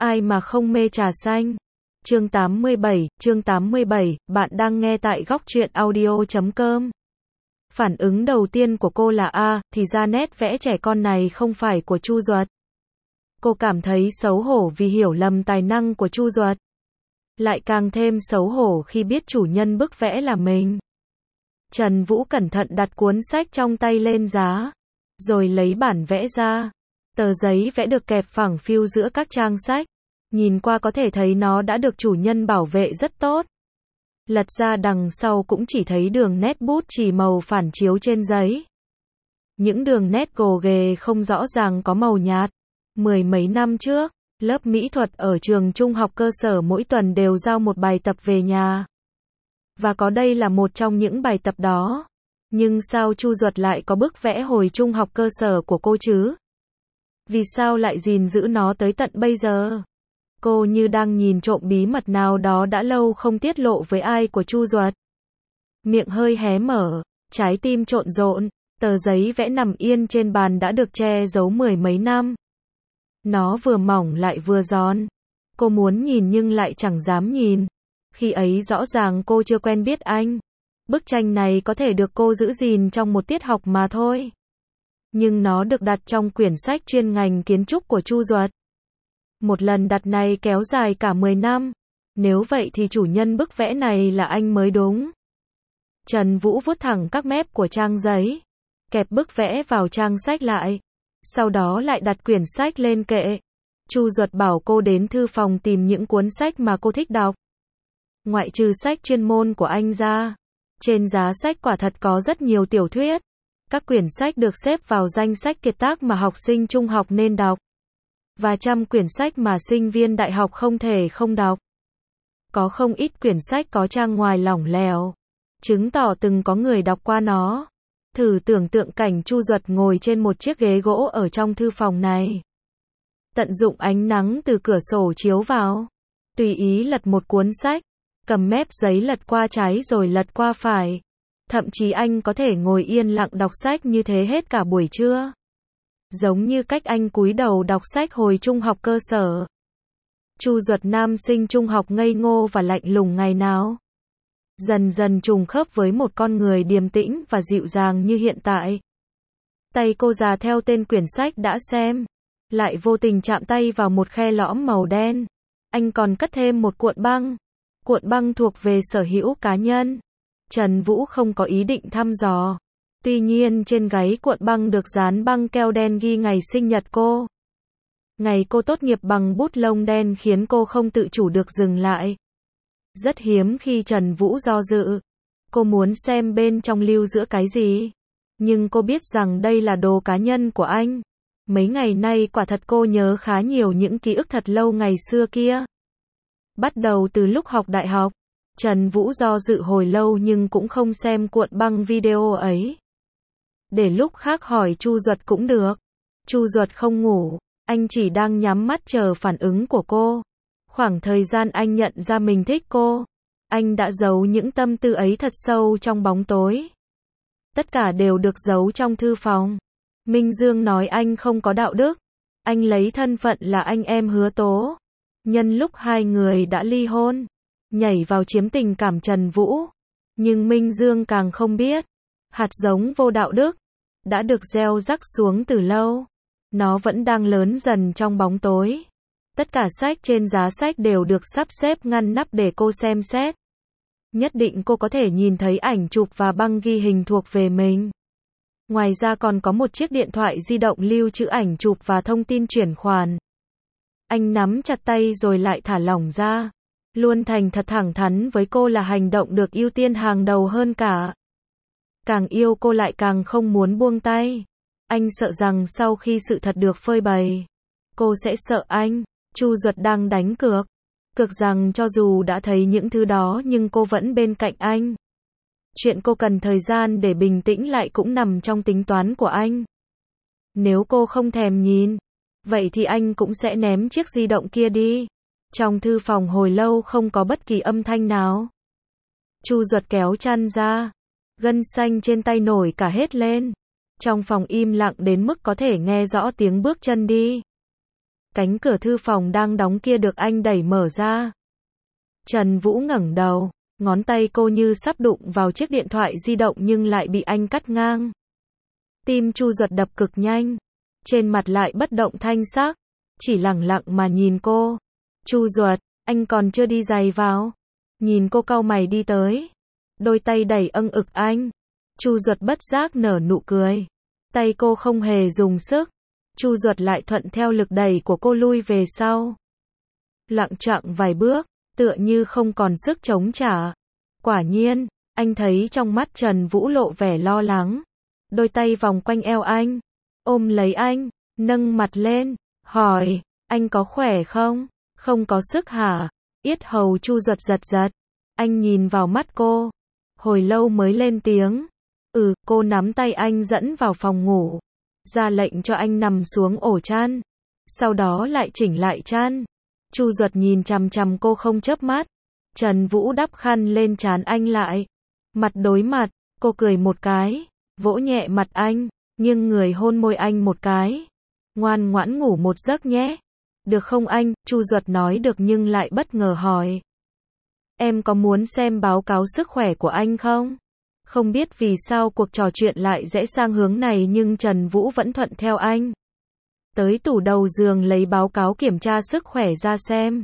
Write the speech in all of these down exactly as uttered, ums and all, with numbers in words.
Ai mà không mê trà xanh? Chương tám mươi bảy, chương tám mươi bảy, bạn đang nghe tại góc truyện audio chấm com. Phản ứng đầu tiên của cô là a, thì ra nét vẽ trẻ con này không phải của Chu Duật. Cô cảm thấy xấu hổ vì hiểu lầm tài năng của Chu Duật. Lại càng thêm xấu hổ khi biết chủ nhân bức vẽ là mình. Trần Vũ cẩn thận đặt cuốn sách trong tay lên giá, rồi lấy bản vẽ ra. Tờ giấy vẽ được kẹp phẳng phiu giữa các trang sách. Nhìn qua có thể thấy nó đã được chủ nhân bảo vệ rất tốt. Lật ra đằng sau cũng chỉ thấy đường nét bút chì màu phản chiếu trên giấy. Những đường nét gồ ghề không rõ ràng có màu nhạt. Mười mấy năm trước, lớp mỹ thuật ở trường trung học cơ sở mỗi tuần đều giao một bài tập về nhà. Và có đây là một trong những bài tập đó. Nhưng sao Chu Duật lại có bức vẽ hồi trung học cơ sở của cô chứ? Vì sao lại gìn giữ nó tới tận bây giờ? Cô như đang nhìn trộm bí mật nào đó đã lâu không tiết lộ với ai của Chu Duật. Miệng hơi hé mở, trái tim trộn rộn, tờ giấy vẽ nằm yên trên bàn đã được che giấu mười mấy năm. Nó vừa mỏng lại vừa giòn. Cô muốn nhìn nhưng lại chẳng dám nhìn. Khi ấy rõ ràng cô chưa quen biết anh. Bức tranh này có thể được cô giữ gìn trong một tiết học mà thôi. Nhưng nó được đặt trong quyển sách chuyên ngành kiến trúc của Chu Duật. Một lần đặt này kéo dài cả mười năm. Nếu vậy thì chủ nhân bức vẽ này là anh mới đúng. Trần Vũ vuốt thẳng các mép của trang giấy, kẹp bức vẽ vào trang sách lại. Sau đó lại đặt quyển sách lên kệ. Chu Duật bảo cô đến thư phòng tìm những cuốn sách mà cô thích đọc. Ngoại trừ sách chuyên môn của anh ra, trên giá sách quả thật có rất nhiều tiểu thuyết. Các quyển sách được xếp vào danh sách kiệt tác mà học sinh trung học nên đọc. Và trăm quyển sách mà sinh viên đại học không thể không đọc. Có không ít quyển sách có trang ngoài lỏng lẻo, chứng tỏ từng có người đọc qua nó. Thử tưởng tượng cảnh Chu Duật ngồi trên một chiếc ghế gỗ ở trong thư phòng này. Tận dụng ánh nắng từ cửa sổ chiếu vào. Tùy ý lật một cuốn sách, cầm mép giấy lật qua trái rồi lật qua phải. Thậm chí anh có thể ngồi yên lặng đọc sách như thế hết cả buổi trưa. Giống như cách anh cúi đầu đọc sách hồi trung học cơ sở. Chu Duật nam sinh trung học ngây ngô và lạnh lùng ngày nào dần dần trùng khớp với một con người điềm tĩnh và dịu dàng như hiện tại. Tay cô già theo tên quyển sách đã xem, lại vô tình chạm tay vào một khe lõm màu đen. Anh còn cất thêm một cuộn băng. Cuộn băng thuộc về sở hữu cá nhân. Trần Vũ không có ý định thăm dò. Tuy nhiên trên gáy cuộn băng được dán băng keo đen ghi ngày sinh nhật cô. Ngày cô tốt nghiệp bằng bút lông đen khiến cô không tự chủ được dừng lại. Rất hiếm khi Trần Vũ do dự. Cô muốn xem bên trong lưu giữ cái gì. Nhưng cô biết rằng đây là đồ cá nhân của anh. Mấy ngày nay quả thật cô nhớ khá nhiều những ký ức thật lâu ngày xưa kia. Bắt đầu từ lúc học đại học, Trần Vũ do dự hồi lâu nhưng cũng không xem cuộn băng video ấy. Để lúc khác hỏi Chu Duật cũng được. Chu Duật không ngủ, anh chỉ đang nhắm mắt chờ phản ứng của cô. Khoảng thời gian anh nhận ra mình thích cô, anh đã giấu những tâm tư ấy thật sâu trong bóng tối. Tất cả đều được giấu trong thư phòng. Minh Dương nói anh không có đạo đức. Anh lấy thân phận là anh em Hứa Tố. Nhân lúc hai người đã ly hôn, nhảy vào chiếm tình cảm Trần Vũ. Nhưng Minh Dương càng không biết, hạt giống vô đạo đức đã được gieo rắc xuống từ lâu. Nó vẫn đang lớn dần trong bóng tối. Tất cả sách trên giá sách đều được sắp xếp ngăn nắp để cô xem xét. Nhất định cô có thể nhìn thấy ảnh chụp và băng ghi hình thuộc về mình. Ngoài ra còn có một chiếc điện thoại di động lưu trữ ảnh chụp và thông tin chuyển khoản. Anh nắm chặt tay rồi lại thả lỏng ra. Luôn thành thật thẳng thắn với cô là hành động được ưu tiên hàng đầu hơn cả. Càng yêu cô lại càng không muốn buông tay. Anh sợ rằng sau khi sự thật được phơi bày, cô sẽ sợ anh. Chu Duật đang đánh cược. Cược rằng cho dù đã thấy những thứ đó nhưng cô vẫn bên cạnh anh. Chuyện cô cần thời gian để bình tĩnh lại cũng nằm trong tính toán của anh. Nếu cô không thèm nhìn, vậy thì anh cũng sẽ ném chiếc di động kia đi. Trong thư phòng hồi lâu không có bất kỳ âm thanh nào. Chu Duật kéo chăn ra. Gân xanh trên tay nổi cả hết lên. Trong phòng im lặng đến mức có thể nghe rõ tiếng bước chân đi. Cánh cửa thư phòng đang đóng kia được anh đẩy mở ra. Trần Vũ ngẩng đầu, ngón tay cô như sắp đụng vào chiếc điện thoại di động nhưng lại bị anh cắt ngang. Tim Chu Duật đập cực nhanh, trên mặt lại bất động thanh sắc, chỉ lẳng lặng mà nhìn cô. Chu Duật, anh còn chưa đi giày vào. Nhìn cô cau mày đi tới, đôi tay đẩy âng ực anh. Chu Duật bất giác nở nụ cười. Tay cô không hề dùng sức. Chu Duật lại thuận theo lực đẩy của cô lui về sau. Loạng choạng vài bước, tựa như không còn sức chống trả. Quả nhiên, anh thấy trong mắt Trần Vũ lộ vẻ lo lắng. Đôi tay vòng quanh eo anh, ôm lấy anh, nâng mặt lên, hỏi, anh có khỏe không? Không có sức hả? Yết hầu Chu Duật giật giật. Anh nhìn vào mắt cô, hồi lâu mới lên tiếng. Ừ, cô nắm tay anh dẫn vào phòng ngủ, ra lệnh cho anh nằm xuống ổ chăn, sau đó lại chỉnh lại chăn. Chu Duật nhìn chằm chằm cô không chớp mắt. Trần Vũ đắp khăn lên trán anh lại, mặt đối mặt, cô cười một cái, vỗ nhẹ mặt anh, nghiêng người hôn môi anh một cái. Ngoan ngoãn ngủ một giấc nhé. Được không anh? Chu Duật nói được nhưng lại bất ngờ hỏi. Em có muốn xem báo cáo sức khỏe của anh không? Không biết vì sao cuộc trò chuyện lại rẽ sang hướng này nhưng Trần Vũ vẫn thuận theo anh. Tới tủ đầu giường lấy báo cáo kiểm tra sức khỏe ra xem.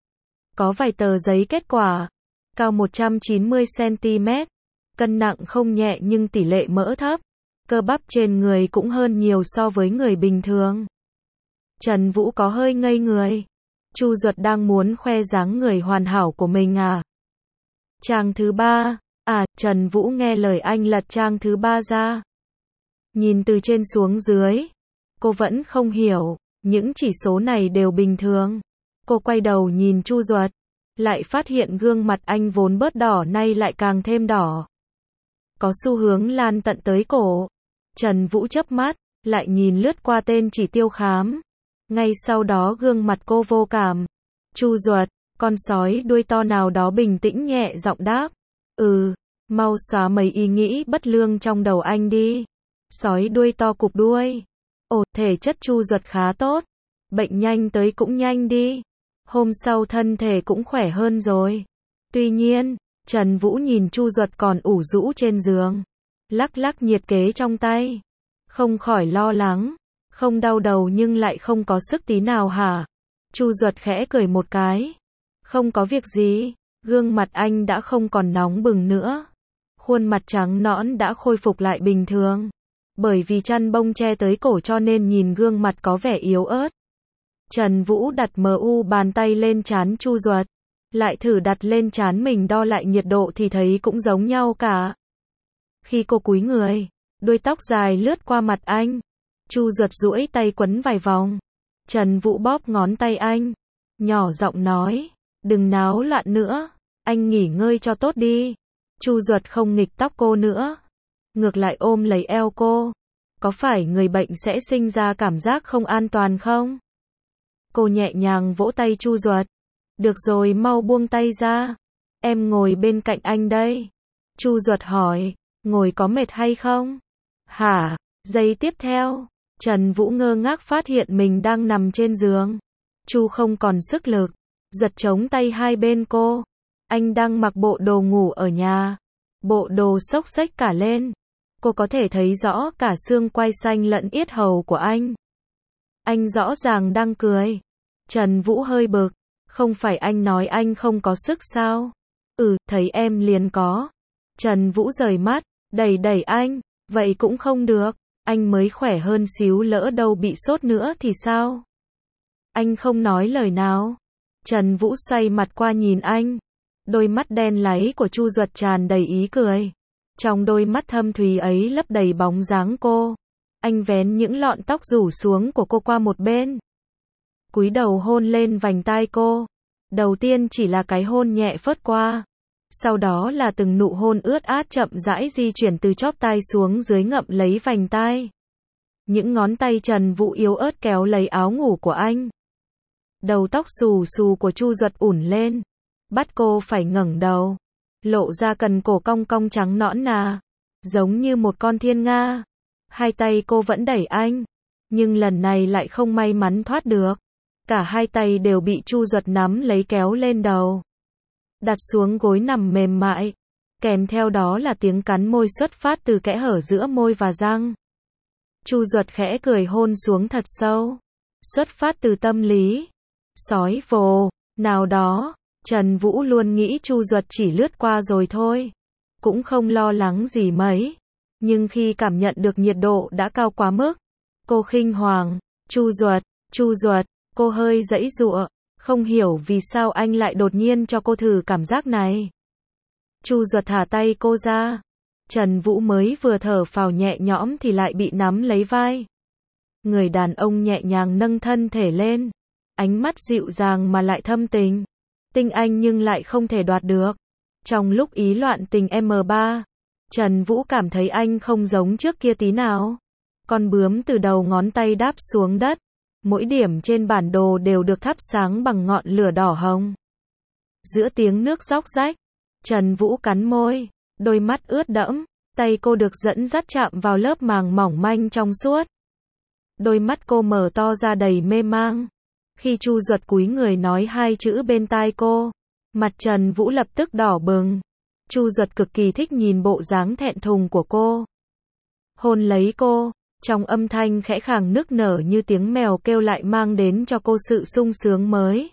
Có vài tờ giấy kết quả. Cao một trăm chín mươi xăng ti mét, cân nặng không nhẹ nhưng tỷ lệ mỡ thấp. Cơ bắp trên người cũng hơn nhiều so với người bình thường. Trần Vũ có hơi ngây người. Chu Duật đang muốn khoe dáng người hoàn hảo của mình à? Trang thứ ba. À, Trần Vũ nghe lời anh lật trang thứ ba ra. Nhìn từ trên xuống dưới, cô vẫn không hiểu, những chỉ số này đều bình thường. Cô quay đầu nhìn Chu Duật, lại phát hiện gương mặt anh vốn bớt đỏ nay lại càng thêm đỏ. Có xu hướng lan tận tới cổ. Trần Vũ chớp mắt, lại nhìn lướt qua tên chỉ tiêu khám. Ngay sau đó gương mặt cô vô cảm. Chu Duật, con sói đuôi to nào đó bình tĩnh nhẹ giọng đáp. Ừ, mau xóa mấy ý nghĩ bất lương trong đầu anh đi. Sói đuôi to cụp đuôi. Ồ, thể chất Chu Duật khá tốt. Bệnh nhanh tới cũng nhanh đi. Hôm sau thân thể cũng khỏe hơn rồi. Tuy nhiên, Trần Vũ nhìn Chu Duật còn ủ rũ trên giường, lắc lắc nhiệt kế trong tay, không khỏi lo lắng. Không đau đầu nhưng lại không có sức tí nào hả? Chu Duật khẽ cười một cái. Không có việc gì. Gương mặt anh đã không còn nóng bừng nữa. Khuôn mặt trắng nõn đã khôi phục lại bình thường. Bởi vì chăn bông che tới cổ cho nên nhìn gương mặt có vẻ yếu ớt. Trần Vũ đặt mờ u bàn tay lên trán Chu Duật, lại thử đặt lên trán mình đo lại nhiệt độ thì thấy cũng giống nhau cả. Khi cô cúi người, đuôi tóc dài lướt qua mặt anh. Chu Duật duỗi tay quấn vài vòng. Trần Vũ bóp ngón tay anh, nhỏ giọng nói, đừng náo loạn nữa, anh nghỉ ngơi cho tốt đi. Chu Duật không nghịch tóc cô nữa, ngược lại ôm lấy eo cô. Có phải người bệnh sẽ sinh ra cảm giác không an toàn không? Cô nhẹ nhàng vỗ tay Chu Duật. Được rồi, mau buông tay ra. Em ngồi bên cạnh anh đây. Chu Duật hỏi, ngồi có mệt hay không? Hả? Giây tiếp theo, Trần Vũ ngơ ngác phát hiện mình đang nằm trên giường. Chu không còn sức lực, giật chống tay hai bên cô. Anh đang mặc bộ đồ ngủ ở nhà. Bộ đồ xốc xếch cả lên. Cô có thể thấy rõ cả xương quai xanh lẫn yết hầu của anh. Anh rõ ràng đang cười. Trần Vũ hơi bực. Không phải anh nói anh không có sức sao? Ừ, thấy em liền có. Trần Vũ rời mắt, đẩy đẩy anh. Vậy cũng không được. Anh mới khỏe hơn xíu, lỡ đâu bị sốt nữa thì sao? Anh không nói lời nào. Trần Vũ xoay mặt qua nhìn anh. Đôi mắt đen láy của Chu Duật tràn đầy ý cười. Trong đôi mắt thâm thúy ấy lấp đầy bóng dáng cô. Anh vén những lọn tóc rủ xuống của cô qua một bên, cúi đầu hôn lên vành tai cô. Đầu tiên chỉ là cái hôn nhẹ phớt qua, sau đó là từng nụ hôn ướt át chậm rãi di chuyển từ chóp tai xuống dưới ngậm lấy vành tai. Những ngón tay Trần Vũ yếu ớt kéo lấy áo ngủ của anh. Đầu tóc xù xù của Chu Duật ủn lên, bắt cô phải ngẩng đầu, lộ ra cần cổ cong cong trắng nõn nà, giống như một con thiên nga. Hai tay cô vẫn đẩy anh, nhưng lần này lại không may mắn thoát được. Cả hai tay đều bị Chu Duật nắm lấy kéo lên đầu. Đặt xuống gối nằm mềm mại. Kèm theo đó là tiếng cắn môi xuất phát từ kẽ hở giữa môi và răng. Chu Duật khẽ cười hôn xuống thật sâu. Xuất phát từ tâm lý. Sói vồ. Nào đó, Trần Vũ luôn nghĩ Chu Duật chỉ lướt qua rồi thôi. Cũng không lo lắng gì mấy. Nhưng khi cảm nhận được nhiệt độ đã cao quá mức, cô khinh hoàng. Chu Duật, Chu Duật, cô hơi giãy giụa. Không hiểu vì sao anh lại đột nhiên cho cô thử cảm giác này. Chu Duật thả tay cô ra. Trần Vũ mới vừa thở phào nhẹ nhõm thì lại bị nắm lấy vai. Người đàn ông nhẹ nhàng nâng thân thể lên. Ánh mắt dịu dàng mà lại thâm tình. Tinh anh nhưng lại không thể đoạt được. Trong lúc ý loạn tình em ba, Trần Vũ cảm thấy anh không giống trước kia tí nào. Con bướm từ đầu ngón tay đáp xuống đất. Mỗi điểm trên bản đồ đều được thắp sáng bằng ngọn lửa đỏ hồng. Giữa tiếng nước róc rách, Trần Vũ cắn môi, đôi mắt ướt đẫm, tay cô được dẫn dắt chạm vào lớp màng mỏng manh trong suốt. Đôi mắt cô mở to ra đầy mê mang. Khi Chu Duật cúi người nói hai chữ bên tai cô, mặt Trần Vũ lập tức đỏ bừng. Chu Duật cực kỳ thích nhìn bộ dáng thẹn thùng của cô. Hôn lấy cô, trong âm thanh khẽ khàng nức nở như tiếng mèo kêu lại mang đến cho cô sự sung sướng mới.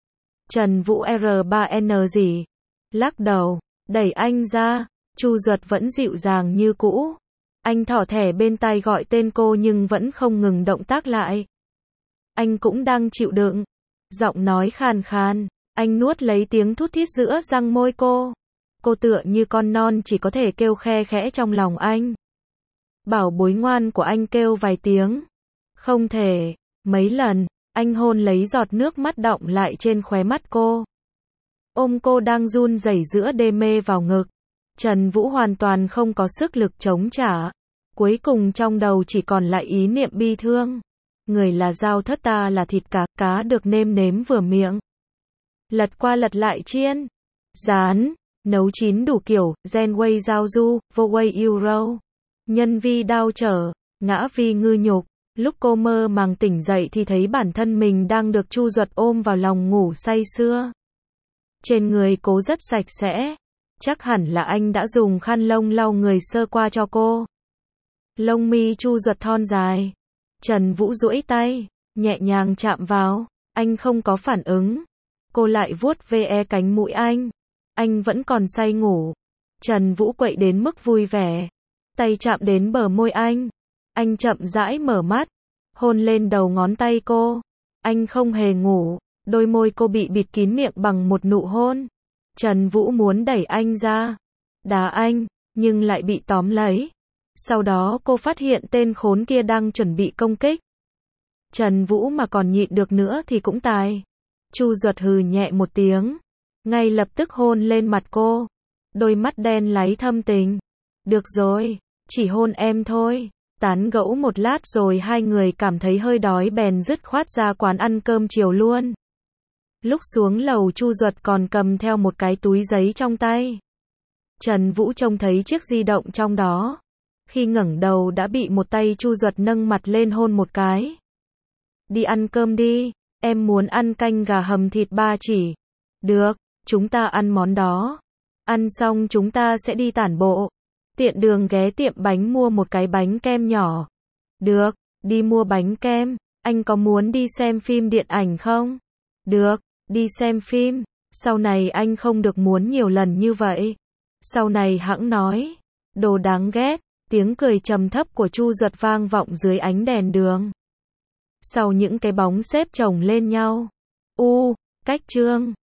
Trần Vũ R ba N gì? Lắc đầu, đẩy anh ra. Chu Duật vẫn dịu dàng như cũ. Anh thỏ thẻ bên tai gọi tên cô nhưng vẫn không ngừng động tác lại. Anh cũng đang chịu đựng. Giọng nói khàn khàn, anh nuốt lấy tiếng thút thít giữa răng môi cô. Cô tựa như con non chỉ có thể kêu khe khẽ trong lòng anh. Bảo bối ngoan của anh kêu vài tiếng. Không thể, mấy lần, anh hôn lấy giọt nước mắt đọng lại trên khóe mắt cô. Ôm cô đang run rẩy giữa đê mê vào ngực. Trần Vũ hoàn toàn không có sức lực chống trả. Cuối cùng trong đầu chỉ còn lại ý niệm bi thương. Người là dao thớt, ta là thịt cá, cá được nêm nếm vừa miệng. Lật qua lật lại chiên, rán, nấu chín đủ kiểu, gen way giao du, vô way euro. Nhân vi đao trở, ngã vi ngư nhục. Lúc cô mơ màng tỉnh dậy thì thấy bản thân mình đang được Chu Duật ôm vào lòng ngủ say sưa. Trên người cô rất sạch sẽ. Chắc hẳn là anh đã dùng khăn lông lau người sơ qua cho cô. Lông mi Chu Duật thon dài. Trần Vũ duỗi tay, nhẹ nhàng chạm vào. Anh không có phản ứng. Cô lại vuốt ve cánh mũi anh. Anh vẫn còn say ngủ. Trần Vũ quậy đến mức vui vẻ. Tay chạm đến bờ môi anh. Anh chậm rãi mở mắt. Hôn lên đầu ngón tay cô. Anh không hề ngủ. Đôi môi cô bị bịt kín miệng bằng một nụ hôn. Trần Vũ muốn đẩy anh ra. Đá anh, nhưng lại bị tóm lấy. Sau đó cô phát hiện tên khốn kia đang chuẩn bị công kích. Trần Vũ mà còn nhịn được nữa thì cũng tài. Chu Duật hừ nhẹ một tiếng. Ngay lập tức hôn lên mặt cô. Đôi mắt đen láy thâm tình. Được rồi, chỉ hôn em thôi. Tán gẫu một lát rồi hai người cảm thấy hơi đói bèn dứt khoát ra quán ăn cơm chiều luôn. Lúc xuống lầu Chu Duật còn cầm theo một cái túi giấy trong tay. Trần Vũ trông thấy chiếc di động trong đó. Khi ngẩng đầu đã bị một tay Chu Duật nâng mặt lên hôn một cái. Đi ăn cơm đi, em muốn ăn canh gà hầm thịt ba chỉ. Được, chúng ta ăn món đó. Ăn xong chúng ta sẽ đi tản bộ. Tiện đường ghé tiệm bánh mua một cái bánh kem nhỏ. Được, đi mua bánh kem. Anh có muốn đi xem phim điện ảnh không? Được, đi xem phim. Sau này anh không được muốn nhiều lần như vậy. Sau này hẵng nói. Đồ đáng ghét. Tiếng cười trầm thấp của Chu Duật vang vọng dưới ánh đèn đường. Sau những cái bóng xếp chồng lên nhau. U, cách chương.